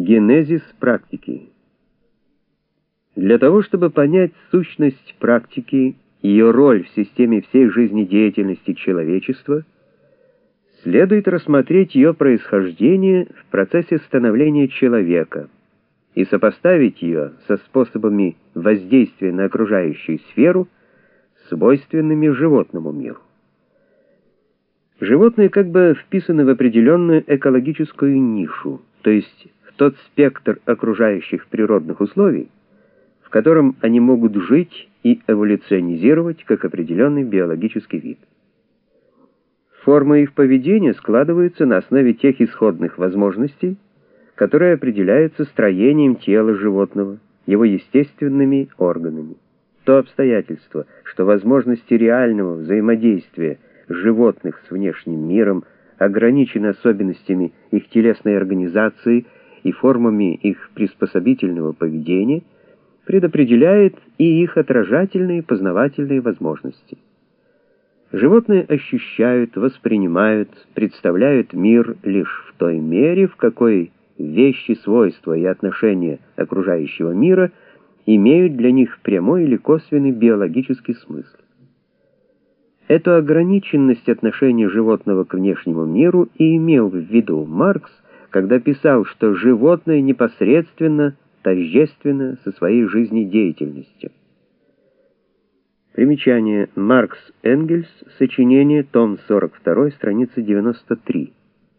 Генезис практики. Для того, чтобы понять сущность практики, ее роль в системе всей жизнедеятельности человечества, следует рассмотреть ее происхождение в процессе становления человека и сопоставить ее со способами воздействия на окружающую сферу, свойственными животному миру. Животные как бы вписаны в определенную экологическую нишу, то есть в тот спектр окружающих природных условий, в котором они могут жить и эволюционизировать как определенный биологический вид. Форма их поведения складывается на основе тех исходных возможностей, которые определяются строением тела животного, его естественными органами. То обстоятельство, что возможности реального взаимодействия животных с внешним миром ограничены особенностями их телесной организации и формами их приспособительного поведения, предопределяет и их отражательные познавательные возможности. Животные ощущают, воспринимают, представляют мир лишь в той мере, в какой вещи, свойства и отношения окружающего мира имеют для них прямой или косвенный биологический смысл. Эту ограниченность отношения животного к внешнему миру и имел в виду Маркс, когда писал, что животное непосредственно тождественно со своей жизнедеятельностью. Примечание. Маркс Энгельс. Сочинение. Том 42. Страница 93.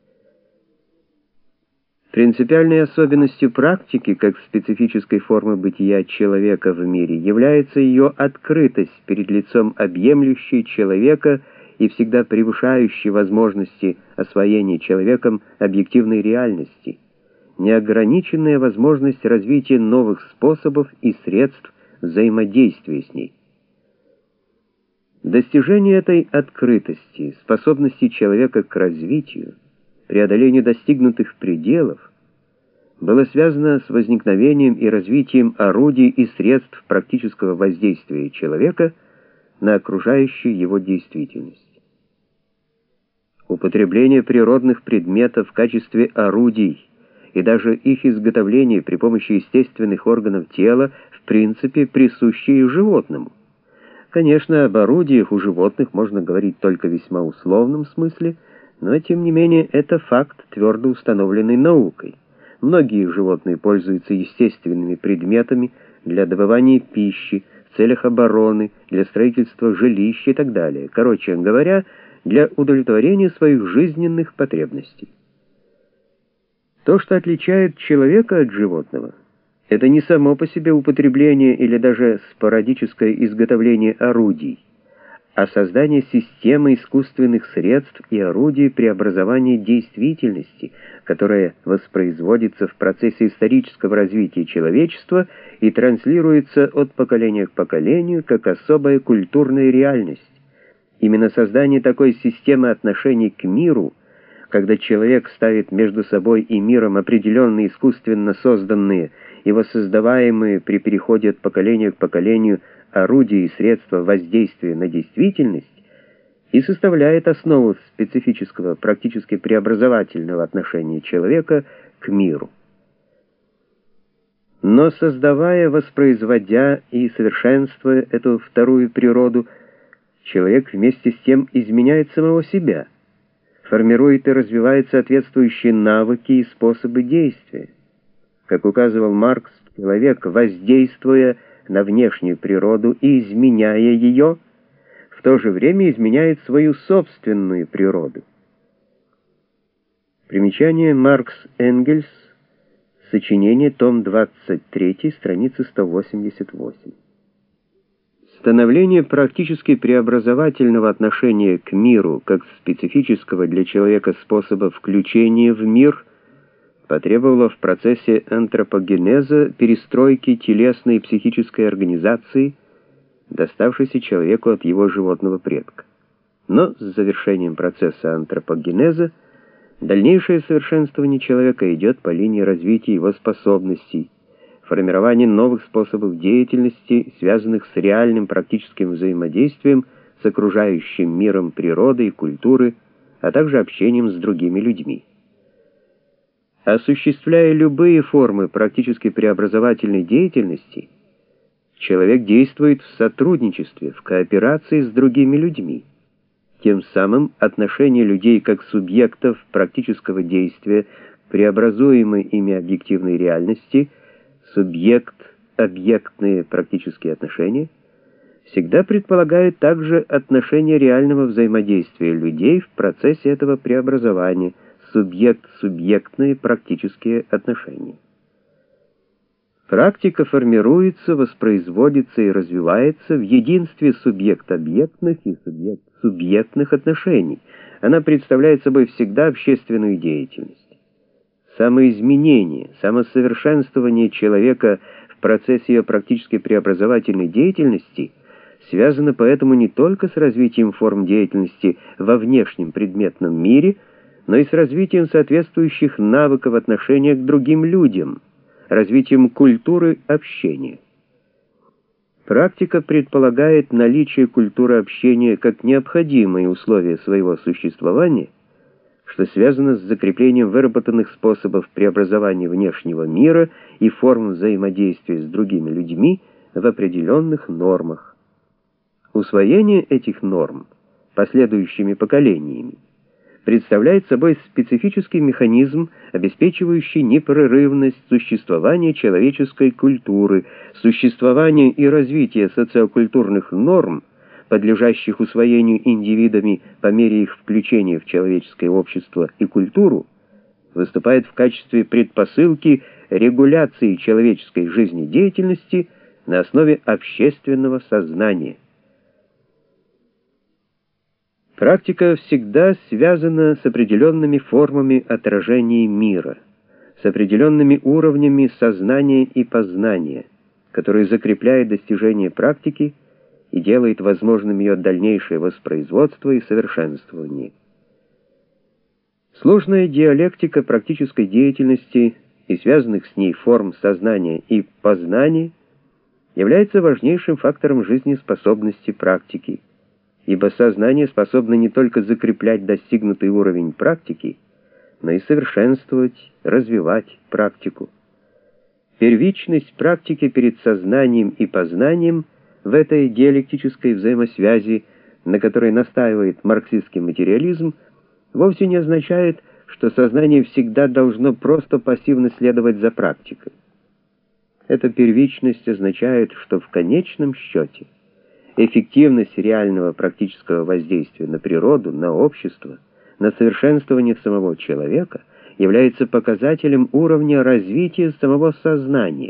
Принципиальной особенностью практики, как специфической формы бытия человека в мире, является ее открытость перед лицом объемлющей человека и всегда превышающей возможности освоения человеком объективной реальности, неограниченная возможность развития новых способов и средств взаимодействия с ней. Достижение этой открытости, способности человека к развитию, преодолению достигнутых пределов, было связано с возникновением и развитием орудий и средств практического воздействия человека на окружающую его действительность. Употребление природных предметов в качестве орудий и даже их изготовление при помощи естественных органов тела в принципе присуще и животному. Конечно, об орудиях у животных можно говорить только в весьма условном смысле, но тем не менее это факт, твердо установленный наукой. Многие животные пользуются естественными предметами для добывания пищи, в целях обороны, для строительства жилищ и так далее. Короче говоря, для удовлетворения своих жизненных потребностей. То, что отличает человека от животного, это не само по себе употребление или даже спорадическое изготовление орудий, а создание системы искусственных средств и орудий преобразования действительности, которая воспроизводится в процессе исторического развития человечества и транслируется от поколения к поколению как особая культурная реальность. Именно создание такой системы отношений к миру, когда человек ставит между собой и миром определенные искусственно созданные и воссоздаваемые при переходе от поколения к поколению орудия и средства воздействия на действительность, и составляет основу специфического, практически преобразовательного отношения человека к миру. Но создавая, воспроизводя и совершенствуя эту вторую природу, человек вместе с тем изменяет самого себя, формирует и развивает соответствующие навыки и способы действия. Как указывал Маркс, человек, воздействуя на внешнюю природу и изменяя ее, в то же время изменяет свою собственную природу. Примечание. Маркс Энгельс. Сочинение. Том 23. Страница 188. Становление практически преобразовательного отношения к миру как специфического для человека способа включения в мир потребовало в процессе антропогенеза перестройки телесной и психической организации, доставшейся человеку от его животного предка. Но с завершением процесса антропогенеза дальнейшее совершенствование человека идет по линии развития его способностей, формирования новых способов деятельности, связанных с реальным практическим взаимодействием с окружающим миром природы и культуры, а также общением с другими людьми. Осуществляя любые формы практически преобразовательной деятельности, человек действует в сотрудничестве, в кооперации с другими людьми. Тем самым отношение людей как субъектов практического действия к преобразуемой ими объективной реальности, субъект-объектные практические отношения, всегда предполагает также отношение реального взаимодействия людей в процессе этого преобразования, субъект-субъектные практические отношения. Практика формируется, воспроизводится и развивается в единстве субъект-объектных и субъект-субъектных отношений. Она представляет собой всегда общественную деятельность. Самоизменение, самосовершенствование человека в процессе ее практически преобразовательной деятельности связано поэтому не только с развитием форм деятельности во внешнем предметном мире, но и с развитием соответствующих навыков отношения к другим людям, развитием культуры общения. Практика предполагает наличие культуры общения как необходимое условие своего существования, что связано с закреплением выработанных способов преобразования внешнего мира и форм взаимодействия с другими людьми в определенных нормах. Усвоение этих норм последующими поколениями представляет собой специфический механизм, обеспечивающий непрерывность существования человеческой культуры, существование и развитие социокультурных норм, подлежащих усвоению индивидами по мере их включения в человеческое общество и культуру, выступает в качестве предпосылки регуляции человеческой жизнедеятельности на основе общественного сознания. Практика всегда связана с определенными формами отражения мира, с определенными уровнями сознания и познания, которые закрепляют достижение практики и делает возможным ее дальнейшее воспроизводство и совершенствование. Сложная диалектика практической деятельности и связанных с ней форм сознания и познания является важнейшим фактором жизнеспособности практики, ибо сознание способно не только закреплять достигнутый уровень практики, но и совершенствовать, развивать практику. Первичность практики перед сознанием и познанием в этой диалектической взаимосвязи, на которой настаивает марксистский материализм, вовсе не означает, что сознание всегда должно просто пассивно следовать за практикой. Эта первичность означает, что в конечном счете эффективность реального практического воздействия на природу, на общество, на совершенствование самого человека является показателем уровня развития самого сознания.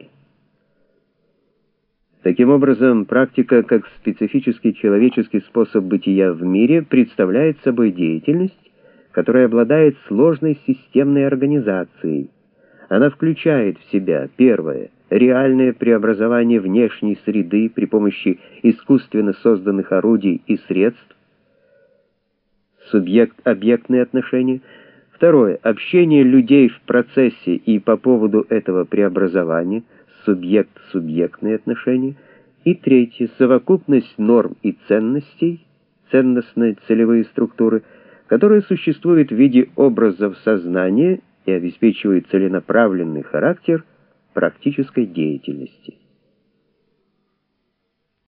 Таким образом, практика как специфический человеческий способ бытия в мире представляет собой деятельность, которая обладает сложной системной организацией. Она включает в себя, первое, реальное преобразование внешней среды при помощи искусственно созданных орудий и средств, субъект-объектные отношения. Второе, общение людей в процессе и по поводу этого преобразования, субъект-субъектные отношения. И третье, совокупность норм и ценностей, ценностно-целевые структуры, которые существуют в виде образов сознания и обеспечивают целенаправленный характер практической деятельности.